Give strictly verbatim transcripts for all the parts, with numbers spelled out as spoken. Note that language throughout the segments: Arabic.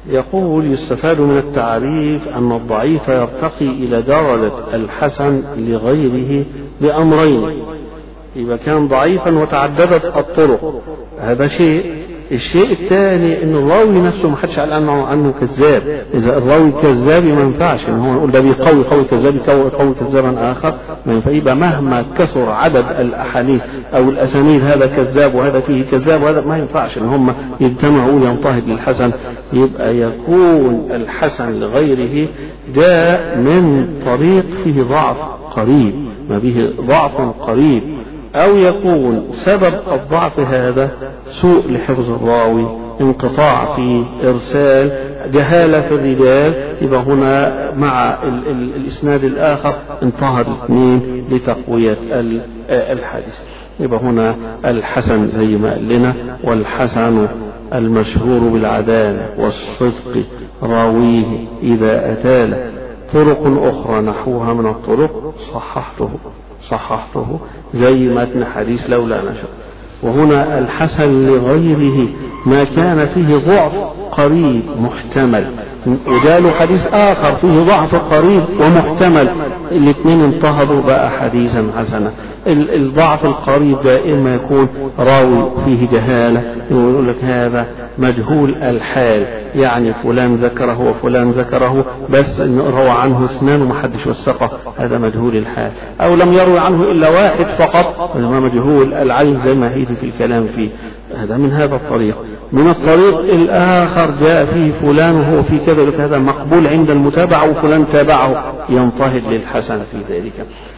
يقول يستفاد من التعريف أن الضعيف يرتقي إلى درجة الحسن لغيره بأمرين، إذا كان ضعيفا وتعددت الطرق هذا شيء. الشيء الثاني ان الراوي نفسه ما حدش قال عنه عنه كذاب. اذا الراوي كذاب ما ينفعش ان هو يقول ده بيقوي قوي كذاب يقوي قوي كذابا اخر، ما ينفع. يبقى مهما كثر عدد الاحاديث او الاسانيد هذا كذاب وهذا فيه كذاب وهذا ما ينفعش ان هم يجتمعوا ينتهج للحسن. يبقى يكون الحسن لغيره جاء من طريق فيه ضعف قريب، ما به ضعف قريب، أو يكون سبب الضعف هذا سوء لحفظ الراوي، انقطاع في إرسال، جهالة في الرجال. يبقى هنا مع ال ال الإسناد الآخر انتهى الاثنين لتقوية الحديث. يبقى هنا الحسن زي ما قال لنا، والحسن المشهور بالعدالة والصدق راويه إذا أتال طرق أخرى نحوها من الطرق صححته صححته زي متن حديث لولا نشر. وهنا الحسن لغيره ما كان فيه ضعف قريب محتمل، وجاله حديث آخر فيه ضعف قريب ومحتمل، الاثنين انتهضوا بقى حديثا حسنا. الضعف القريب دائما يكون راوي فيه جهالة، يقول لك هذا مجهول الحال، يعني فلان ذكره وفلان ذكره بس روى عنه اثنان ومحدش وثقه، هذا مجهول الحال. او لم يروي عنه الا واحد فقط، هذا مجهول العين زي ما هيجي في الكلام فيه. هذا من هذا الطريق. من الطريق الآخر جاء فيه فلان وهو في كذا، هذا مقبول عند المتابعة وفلان تابعه، ينتهج للحسن في ذلك.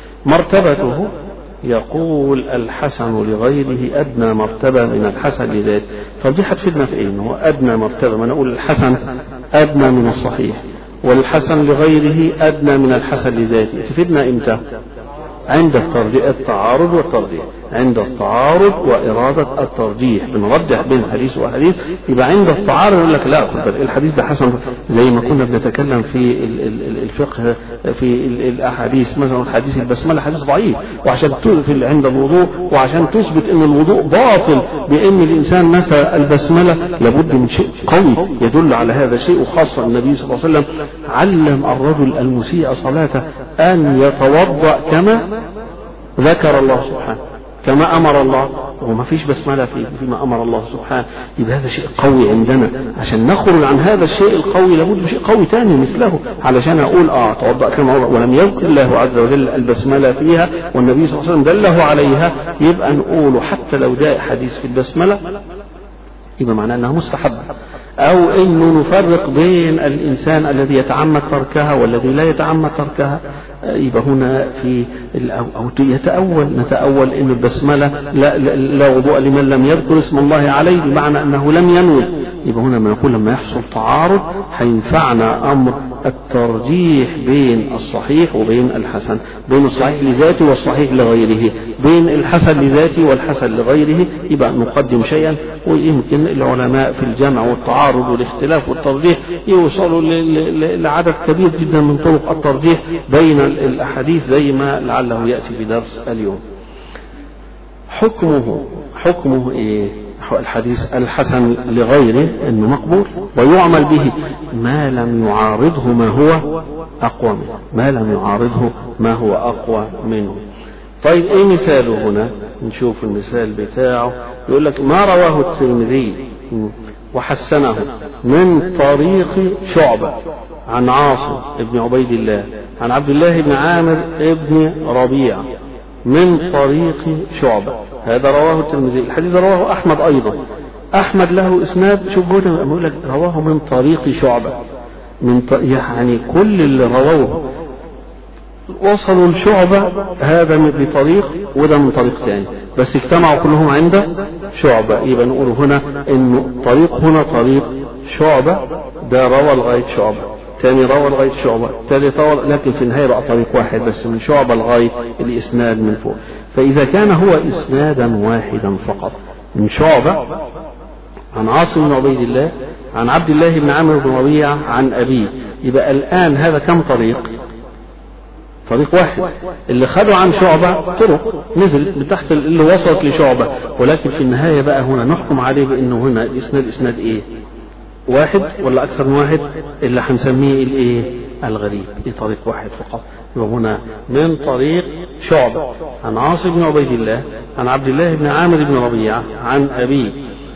مرتبته يقول الحسن لغيره أدنى مرتبة من الحسن لذاته. طب دي هتفيدنا في إيه؟ هو أدنى مرتبة، ما نقول الحسن أدنى من الصحيح والحسن لغيره أدنى من الحسن لذاته، تفيدنا إمتى؟ عند التعارض والترجيح، عند التعارض وإرادة الترجيح، بنرجح بين حديث وحديث. يبقى عند التعارض يقول لك لا خد الحديث ده حسن، زي ما كنا بنتكلم في الفقه في الأحاديث، مثلا حديث البسملة حديث ضعيف، وعشان تقفل عند الوضوء وعشان تثبت ان الوضوء باطل بان الانسان نسى البسملة لابد من شيء قوي يدل على هذا الشيء. وخاصة النبي صلى الله عليه وسلم علم الرجل المسيء صلاته ان يتوضأ كما ذكر الله سبحانه، كما أمر الله، وما فيش بسملة في فيما أمر الله سبحانه. يبقى هذا شيء قوي عندنا، عشان نخرج عن هذا الشيء القوي لابد شيء قوي تاني مثله علشان أقول آه توضأ كما أمر، ولم يذكر الله عز وجل البسملة فيها والنبي صلى الله عليه وسلم دله عليها، يبقى نقول حتى لو جاء حديث في البسملة يبقى معناه أنها مستحب. أو إنه نفرق بين الإنسان الذي يتعمد تركها والذي لا يتعمد تركها، يبقى هنا في أو يتأول نتأول إن البسملة لا, لا وضوء لمن لم يذكر اسم الله عليه، بمعنى أنه لم ينوي. يبقى هنا ما نقول لما يحصل تعارض هينفعنا أمر الترجيح بين الصحيح وبين الحسن، بين الصحيح لذاته والصحيح لغيره، بين الحسن لذاته والحسن لغيره. يبقى نقدم شيئا، ويمكن العلماء في الجمع والتعارض والاختلاف والترجيح يوصلوا لعدد كبير جدا من طرق الترجيح بين الأحاديث زي ما لعله يأتي في درس اليوم. حكمه حكمه إيه؟ الحديث الحسن لغيره انه مقبول ويعمل به ما لم يعارضه ما هو اقوى منه، ما لم يعارضه ما هو اقوى منه. طيب ايه مثاله هنا؟ نشوف المثال بتاعه. يقول لك ما رواه الترمذي وحسنه من طريق شعبة عن عاصم ابن عبيد الله عن عبد الله بن عامر ابن ربيع من طريق شعبة، هذا رواه الترمذي. الحديث رواه أحمد أيضا، أحمد له إسناد. شوف هنا يقول لك رواه من طريق شعبة، من ط... يعني كل اللي رواه وصلوا لشعبة، هذا من بطريق وده من طريق ثاني، بس اجتمعوا كلهم عند شعبة. يبقى نقول هنا إنه طريق هنا طريق شعبة، ده روى لغاية شعبة، ثاني روى لغاية شعبة، ثالث روى، لكن في النهاية بقى طريق واحد بس من شعبة لغاية الإسناد من فوق. فإذا كان هو إسنادا واحدا فقط من شعبة عن عاصم بن عبيد الله عن عبد الله بن عامر بن ربيع عن أبيه، يبقى الآن هذا كم طريق؟ طريق واحد. اللي خدوا عن شعبة طرق نزل بتحت اللي وصلت لشعبة، ولكن في النهاية بقى هنا نحكم عليه بأنه هنا الإسناد إسناد إيه؟ واحد ولا أكثر من واحد؟ اللي هنسميه الإيه؟ الغريب، في طريق واحد فقط. وهنا من طريق شعبة عن عاصم بن عبيد الله عن عبد الله بن عامر بن ربيعة عن أبيه.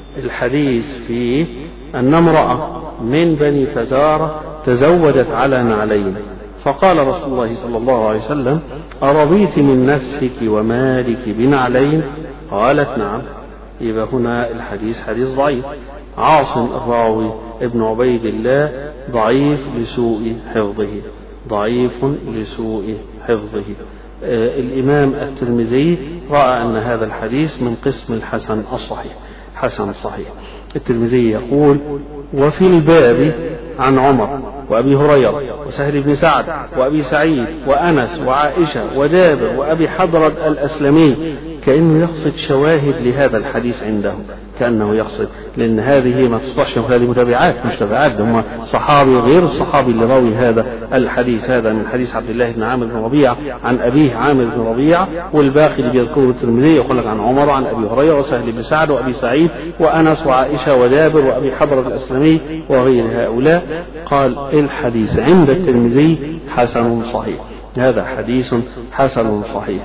الحديث فيه أن امرأة من بني فزارة تزوجت على نعلين، فقال رسول الله صلى الله عليه وسلم: أرضيت من نفسك ومالك بنعلين؟ قالت: نعم. يبقى هنا الحديث حديث ضعيف. عاصم الراوي ابن عبيد الله ضعيف لسوء حفظه، ضعيف لسوء حفظه. آه الإمام الترمذي رأى أن هذا الحديث من قسم الحسن الصحيح، حسن صحيح. الترمذي يقول: وفي الباب عن عمر وأبي هريرة وسهل بن سعد وأبي سعيد وأنس وعائشة وجابر وأبي حضرة الأسلمي، كأنه يقصد شواهد لهذا الحديث عنده، كأنه يقصد، لأن هذه ما تصبحش هذه متابعات مش تبعات، هم صحابي غير الصحابي اللي راوي هذا الحديث. هذا من حديث عبد الله بن عامر بن ربيعة عن أبيه عامر بن ربيعة، والباقي اللي بيذكره الترمذي يقول لك عن عمر وعن أبي هريرة وسهل بن سعد وأبي سعيد وأنس وعائشة وجابر وأبي حضرة الأسلمي وغير هؤلاء. قال الحديث عند الترمذي حسن صحيح، هذا حديث حسن صحيح.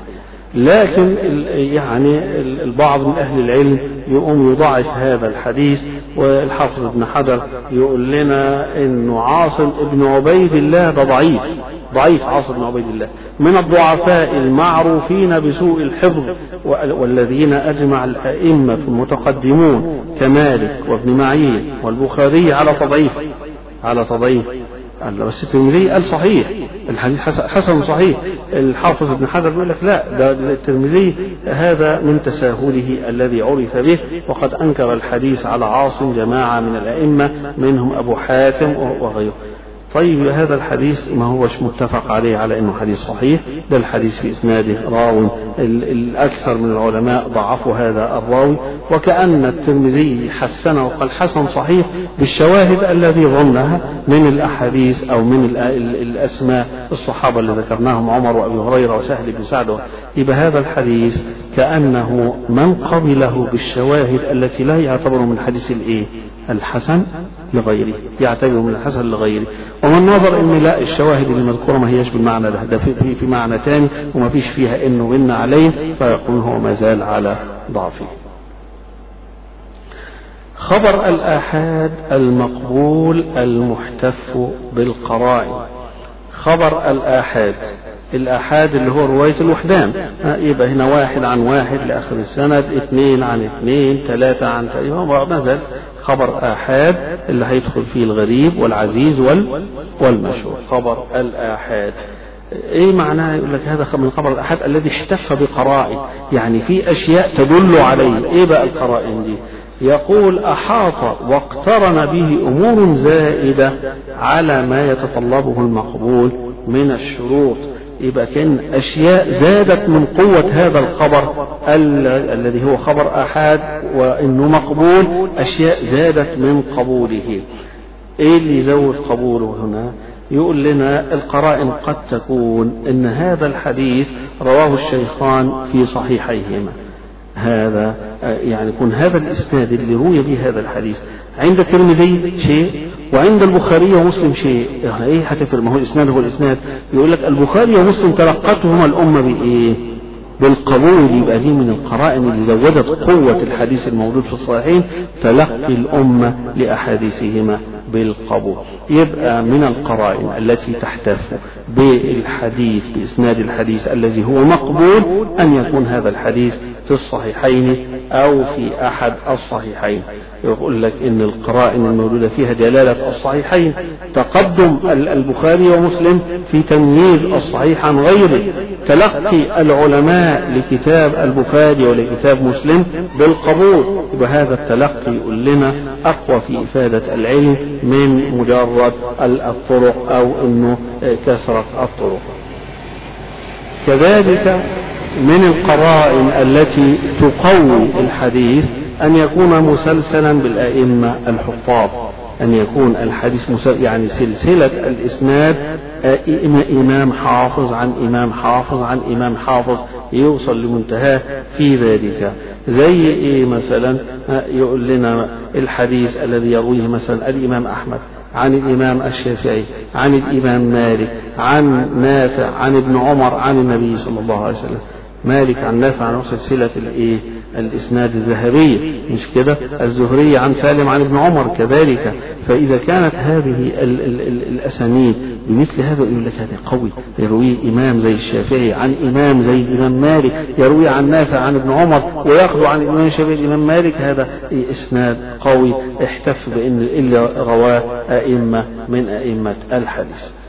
لكن يعني البعض من أهل العلم يقوم يضعف هذا الحديث، والحافظ ابن حجر يقول لنا إنه عاصم ابن عبيد الله ده ضعيف، ضعيف عاصم بن عبيد الله من الضعفاء المعروفين بسوء الحفظ، والذين أجمع الأئمة المتقدمون كمالك وابن معين والبخاري على تضعيف على تضعيف بس الترمذي قال صحيح، الحديث حسن صحيح. الحافظ ابن حجر يقول لك لا، ده الترمذي هذا من تساهله الذي عرف به، وقد أنكر الحديث على عاصم جماعة من الأئمة منهم أبو حاتم وغيره. طيب هذا الحديث ما هوش متفق عليه على أنه حديث صحيح، ده الحديث في إسناده راو الأكثر من العلماء ضعفوا هذا الراوي، وكأن الترمذي حسنه وقال حسن صحيح بالشواهد الذي ظنها من الأحاديث أو من الأسماء الصحابة اللي ذكرناهم عمر وأبي هريرة وسهل بن سعد. يبقى هذا الحديث كأنه من قبله بالشواهد التي لا يعتبر من حديث الإيه الحسن لغيره، يعتبر من الحسن لغيره. ومن نظر ان لا، الشواهد اللي مذكوره ما هيش بالمعنى ده، ده في, في معنى ثاني وما فيش فيها انه وإن عليه، فيكون هو ما زال على ضعفه. خبر الآحاد المقبول المحتف بالقرائن. خبر الآحاد، الآحاد اللي هو رواية الوحدان، يبقى هنا واحد عن واحد لآخر السند، اثنين عن اثنين، ثلاثة عن ثلاثة، ما زال خبر آحاد اللي هيدخل فيه الغريب والعزيز والمشهور. خبر الآحاد ايه معناه؟ يقول لك هذا من خبر الآحاد الذي احتف بقرائن، يعني في أشياء تدل عليه. ايه بقى القرائن دي؟ يقول أحاط واقترن به أمور زائدة على ما يتطلبه المقبول من الشروط. يبقى كان أشياء زادت من قوة هذا الخبر الذي هو خبر آحاد وإنه مقبول، أشياء زادت من قبوله. إيه اللي يزود قبوله هنا؟ يقول لنا القرائن قد تكون إن هذا الحديث رواه الشيخان في صحيحيهما، هذا يعني يكون هذا الإسناد اللي روي به هذا الحديث عند الترمذي شيء وعند البخاري ومسلم شيء. يعني ايه هتفرق؟ ما هو الإسناد هو الإسناد. يقول لك البخاري ومسلم تلقتهما الأمة بإيه؟ بالقبول. يبقى دي من القرائن اللي زودت قوة الحديث الموجود في الصحيحين، تلقي الأمة لأحاديثهما بالقبول. يبقى من القرائن التي تحتف بالحديث بإسناد الحديث الذي هو مقبول أن يكون هذا الحديث في الصحيحين أو في أحد الصحيحين. يقول لك إن القرائن الموجودة فيها دلالة الصحيحين، تقدم البخاري ومسلم في تمييز الصحيح عن غيره، تلقي العلماء لكتاب البخاري ولكتاب مسلم بالقبول. يبقى هذا التلقي يقول لنا أقوى في إفادة العلم من مجرد الطرق أو إنه كثرة الطرق. كذلك من القرائن التي تقوي الحديث أن يكون مسلسلا بالأئمة الحفاظ، أن يكون الحديث مسلسل يعني سلسلة الإسناد إمام حافظ عن إمام حافظ عن إمام حافظ يوصل لمنتهاه في ذلك. زي إيه مثلا؟ يقول لنا الحديث الذي يرويه مثلا الإمام أحمد عن الإمام الشافعي عن الإمام مالك عن نافع عن ابن عمر عن النبي صلى الله عليه وسلم. مالك عن نافع عن سلسلة الإيه؟ الإسناد الذهبية، مش كده؟ الزهري عن سالم عن ابن عمر كذلك. فإذا كانت هذه ال ال ال الأسانيد بمثل هذا يقول لك هذا قوي، يروي إمام زي الشافعي عن إمام زي الإمام مالك، يروي عن نافع عن ابن عمر ويأخذ عن الإمام الشافعي الإمام مالك، هذا إسناد قوي احتف بأن إلا رواه أئمة من أئمة الحديث.